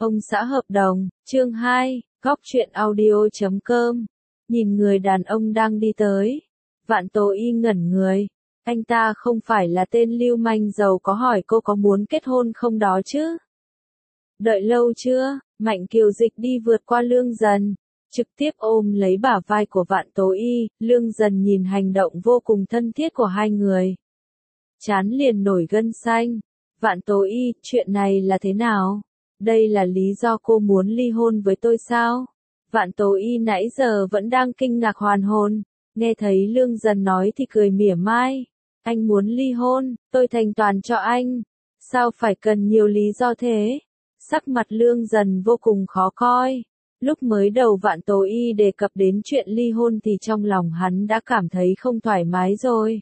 Ông xã hợp đồng, chương 2, góc truyện audio.com. Nhìn người đàn ông đang đi tới. Vạn Tố Y ngẩn người. Anh ta không phải là tên lưu manh giàu có, hỏi cô có muốn kết hôn không đó chứ? Đợi lâu chưa? Mạnh Kiều Dịch đi vượt qua Lương Dần, trực tiếp ôm lấy bả vai của Vạn Tố Y. Lương Dần nhìn hành động vô cùng thân thiết của hai người, trán liền nổi gân xanh. Vạn Tố Y, chuyện này là thế nào? Đây là lý do cô muốn ly hôn với tôi sao? Vạn Tố Y nãy giờ vẫn đang kinh ngạc hoàn hồn, nghe thấy Lương Dần nói thì cười mỉa mai. Anh muốn ly hôn, tôi thành toàn cho anh. Sao phải cần nhiều lý do thế? Sắc mặt Lương Dần vô cùng khó coi. Lúc mới đầu Vạn Tố Y đề cập đến chuyện ly hôn thì trong lòng hắn đã cảm thấy không thoải mái rồi.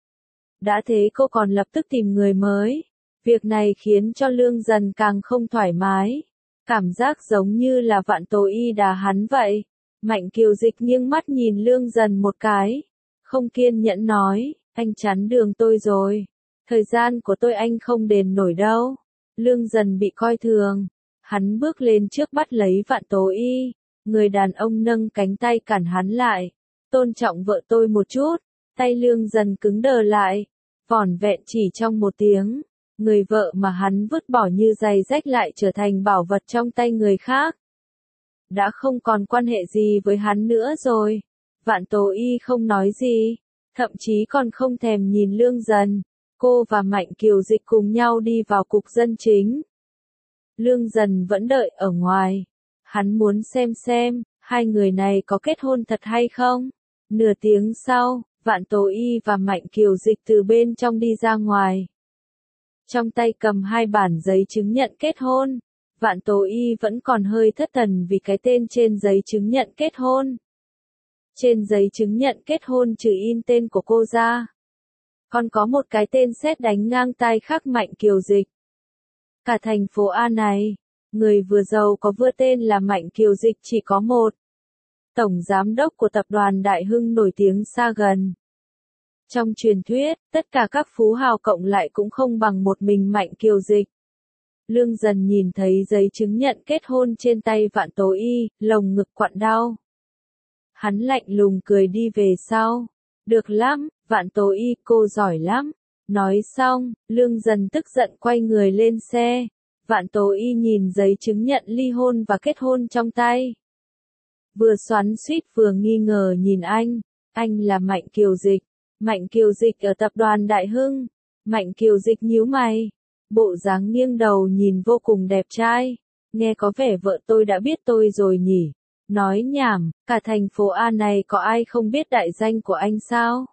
Đã thế cô còn lập tức tìm người mới. Việc này khiến cho Lương Dần càng không thoải mái. Cảm giác giống như là Vạn Tố Y đá hắn vậy. Mạnh Kiều Dịch nghiêng mắt nhìn Lương Dần một cái, không kiên nhẫn nói, anh chắn đường tôi rồi. Thời gian của tôi anh không đền nổi đâu. Lương Dần bị coi thường. Hắn bước lên trước bắt lấy Vạn Tố Y. Người đàn ông nâng cánh tay cản hắn lại. Tôn trọng vợ tôi một chút. Tay Lương Dần cứng đờ lại. Vỏn vẹn chỉ trong một tiếng. Người vợ mà hắn vứt bỏ như giày rách lại trở thành bảo vật trong tay người khác. Đã không còn quan hệ gì với hắn nữa rồi. Vạn Tố Y không nói gì, thậm chí còn không thèm nhìn Lương Dần. Cô và Mạnh Kiều Dịch cùng nhau đi vào cục dân chính. Lương Dần vẫn đợi ở ngoài. Hắn muốn xem hai người này có kết hôn thật hay không. Nửa tiếng sau, Vạn Tố Y và Mạnh Kiều Dịch từ bên trong đi ra ngoài. Trong tay cầm hai bản giấy chứng nhận kết hôn. Vạn Tố Y vẫn còn hơi thất thần vì cái tên trên giấy chứng nhận kết hôn. Trên giấy chứng nhận kết hôn trừ in tên của cô ra, còn có một cái tên sét đánh ngang tai khác: Mạnh Kiều Dịch. Cả thành phố A này, người vừa giàu có vừa tên là Mạnh Kiều Dịch chỉ có một. Tổng giám đốc của tập đoàn Đại Hưng nổi tiếng xa gần. Trong truyền thuyết, tất cả các phú hào cộng lại cũng không bằng một mình Mạnh Kiều Dịch. Lương Dần nhìn thấy giấy chứng nhận kết hôn trên tay Vạn Tố Y, lồng ngực quặn đau. Hắn lạnh lùng cười đi về sau. Được lắm, Vạn Tố Y, cô giỏi lắm. Nói xong, Lương Dần tức giận quay người lên xe. Vạn Tố Y nhìn giấy chứng nhận ly hôn và kết hôn trong tay. Vừa xoắn xuýt vừa nghi ngờ nhìn anh. Anh là Mạnh Kiều Dịch. Mạnh Kiều Dịch ở tập đoàn Đại Hưng. Mạnh Kiều Dịch nhíu mày. Bộ dáng nghiêng đầu nhìn vô cùng đẹp trai. Nghe có vẻ vợ tôi đã biết tôi rồi nhỉ? Nói nhảm, cả thành phố A này có ai không biết đại danh của anh sao?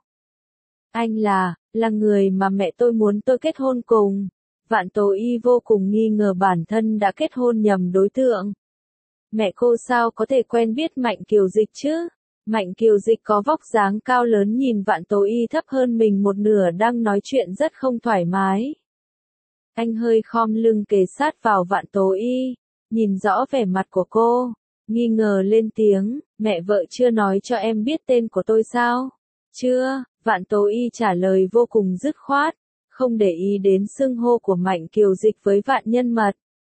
Anh là người mà mẹ tôi muốn tôi kết hôn cùng. Vạn Tố Y vô cùng nghi ngờ bản thân đã kết hôn nhầm đối tượng. Mẹ cô sao có thể quen biết Mạnh Kiều Dịch chứ? Mạnh Kiều Dịch có vóc dáng cao lớn, nhìn Vạn Tố Y thấp hơn mình một nửa đang nói chuyện rất không thoải mái. Anh hơi khom lưng kề sát vào Vạn Tố Y, nhìn rõ vẻ mặt của cô, nghi ngờ lên tiếng, mẹ vợ chưa nói cho em biết tên của tôi sao? Chưa, Vạn Tố Y trả lời vô cùng dứt khoát, không để ý đến xưng hô của Mạnh Kiều Dịch với Vạn Nhân Mật.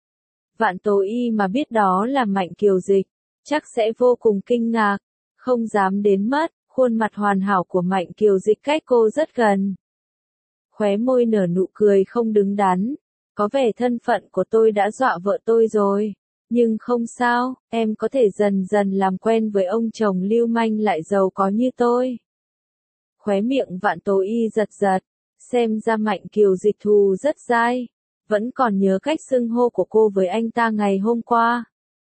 Vạn Tố Y mà biết đó là Mạnh Kiều Dịch, chắc sẽ vô cùng kinh ngạc, không dám đến mất. Khuôn mặt hoàn hảo của Mạnh Kiều Dịch cách cô rất gần. Khóe môi nở nụ cười không đứng đắn. Có vẻ thân phận của tôi đã dọa vợ tôi rồi. Nhưng không sao, em có thể dần dần làm quen với ông chồng lưu manh lại giàu có như tôi. Khóe miệng Vạn Tố Y giật giật. Xem ra Mạnh Kiều Dịch thù rất dai. Vẫn còn nhớ cách xưng hô của cô với anh ta ngày hôm qua.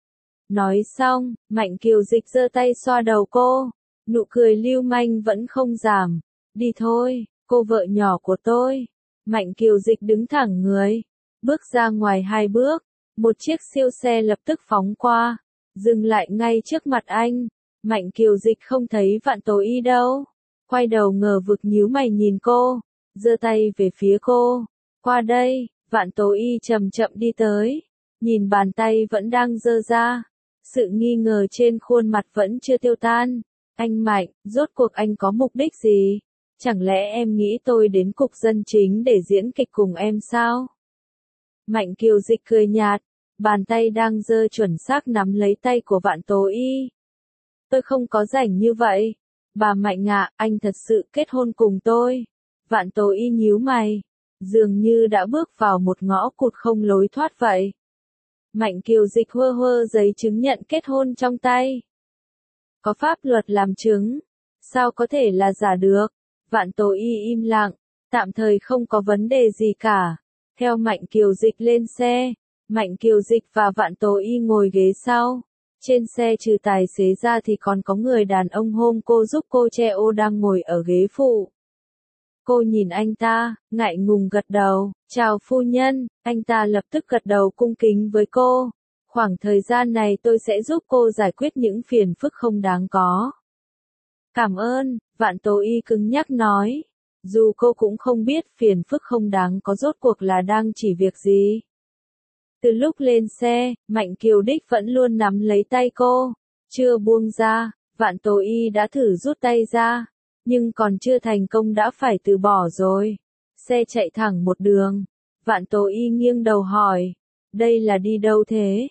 Nói xong, Mạnh Kiều Dịch giơ tay xoa đầu cô. Nụ cười lưu manh vẫn không giảm. Đi thôi, cô vợ nhỏ của tôi. Mạnh Kiều Dịch đứng thẳng người. Bước ra ngoài 2 bước. Một chiếc siêu xe lập tức phóng qua. Dừng lại ngay trước mặt anh. Mạnh Kiều Dịch không thấy Vạn Tố Y đâu. Quay đầu ngờ vực nhíu mày nhìn cô. Giơ tay về phía cô. Qua đây. Vạn Tố Y chậm chậm đi tới. Nhìn bàn tay vẫn đang giơ ra. Sự nghi ngờ trên khuôn mặt vẫn chưa tiêu tan. Anh Mạnh, rốt cuộc anh có mục đích gì? Chẳng lẽ em nghĩ tôi đến cục dân chính để diễn kịch cùng em sao? Mạnh Kiều Dịch cười nhạt, bàn tay đang giơ chuẩn xác nắm lấy tay của Vạn Tố Y. Tôi không có rảnh như vậy. Bà Mạnh ạ, anh thật sự kết hôn cùng tôi. Vạn Tố Y nhíu mày, dường như đã bước vào một ngõ cụt không lối thoát vậy. Mạnh Kiều Dịch hơ hơ giấy chứng nhận kết hôn trong tay. Có pháp luật làm chứng, sao có thể là giả được? Vạn Tố Y im lặng, tạm thời không có vấn đề gì cả. Theo Mạnh Kiều Dịch lên xe, Mạnh Kiều Dịch và Vạn Tố Y ngồi ghế sau. Trên xe trừ tài xế ra thì còn có người đàn ông hôm cô giúp cô che ô đang ngồi ở ghế phụ. Cô nhìn anh ta, ngại ngùng gật đầu, chào phu nhân, anh ta lập tức gật đầu cung kính với cô. Khoảng thời gian này tôi sẽ giúp cô giải quyết những phiền phức không đáng có. Cảm ơn, Vạn Tố Y cứng nhắc nói. Dù cô cũng không biết phiền phức không đáng có rốt cuộc là đang chỉ việc gì. Từ lúc lên xe, Mạnh Kiều Đích vẫn luôn nắm lấy tay cô. Chưa buông ra, Vạn Tố Y đã thử rút tay ra. Nhưng còn chưa thành công đã phải từ bỏ rồi. Xe chạy thẳng một đường. Vạn Tố Y nghiêng đầu hỏi. Đây là đi đâu thế?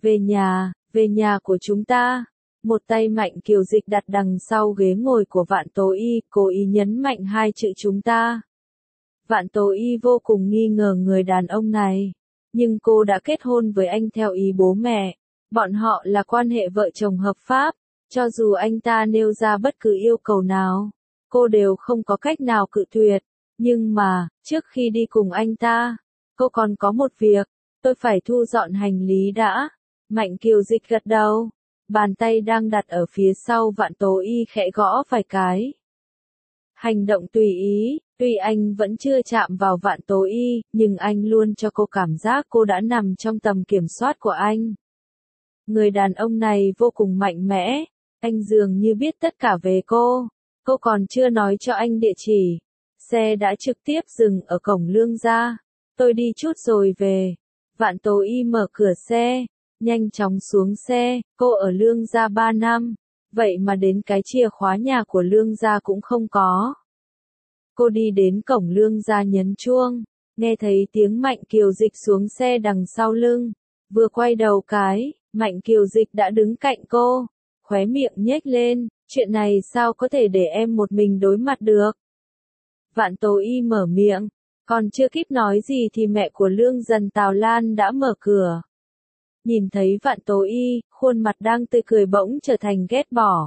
Về nhà của chúng ta. Một tay Mạnh Kiều Dịch đặt đằng sau ghế ngồi của Vạn Tố Y, cố ý nhấn mạnh hai chữ chúng ta. Vạn Tố Y vô cùng nghi ngờ người đàn ông này. Nhưng cô đã kết hôn với anh theo ý bố mẹ. Bọn họ là quan hệ vợ chồng hợp pháp. Cho dù anh ta nêu ra bất cứ yêu cầu nào, cô đều không có cách nào cự tuyệt. Nhưng mà, trước khi đi cùng anh ta, cô còn có một việc. Tôi phải thu dọn hành lý đã. Mạnh Kiều Dịch gật đầu. Bàn tay đang đặt ở phía sau Vạn Tố Y khẽ gõ vài cái. Hành động tùy ý, tuy anh vẫn chưa chạm vào Vạn Tố Y, nhưng anh luôn cho cô cảm giác cô đã nằm trong tầm kiểm soát của anh. Người đàn ông này vô cùng mạnh mẽ, anh dường như biết tất cả về cô. Cô còn chưa nói cho anh địa chỉ. Xe đã trực tiếp dừng ở cổng Lương gia. Tôi đi chút rồi về. Vạn Tố Y mở cửa xe, nhanh chóng xuống xe, cô ở Lương gia 3 năm. Vậy mà đến cái chìa khóa nhà của Lương gia cũng không có. Cô đi đến cổng Lương gia nhấn chuông, nghe thấy tiếng Mạnh Kiều Dịch xuống xe đằng sau lưng. Vừa quay đầu cái, Mạnh Kiều Dịch đã đứng cạnh cô, khóe miệng nhếch lên, chuyện này sao có thể để em một mình đối mặt được. Vạn Tố Y mở miệng, còn chưa kịp nói gì thì mẹ của Lương Dần Tào Lan đã mở cửa. Nhìn thấy Vạn Tố Y, khuôn mặt đang tươi cười bỗng trở thành ghét bỏ.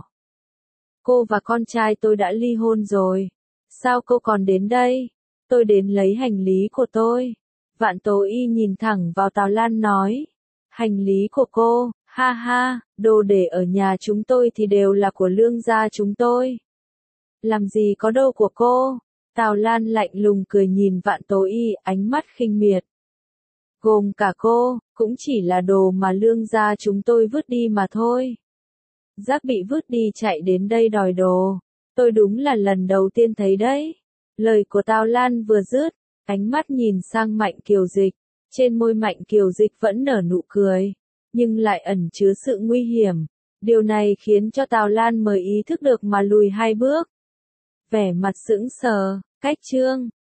Cô và con trai tôi đã ly hôn rồi. Sao cô còn đến đây? Tôi đến lấy hành lý của tôi. Vạn Tố Y nhìn thẳng vào Tào Lan nói. Hành lý của cô, ha ha, đồ để ở nhà chúng tôi thì đều là của Lương gia chúng tôi. Làm gì có đồ của cô? Tào Lan lạnh lùng cười nhìn Vạn Tố Y, ánh mắt khinh miệt. Gồm cả cô, cũng chỉ là đồ mà Lương gia chúng tôi vứt đi mà thôi. Rác bị vứt đi chạy đến đây đòi đồ. Tôi đúng là lần đầu tiên thấy đấy. Lời của Tào Lan vừa dứt, ánh mắt nhìn sang Mạnh Kiều Dịch. Trên môi Mạnh Kiều Dịch vẫn nở nụ cười, nhưng lại ẩn chứa sự nguy hiểm. Điều này khiến cho Tào Lan mới ý thức được mà lùi 2 bước. Vẻ mặt sững sờ, cách chương.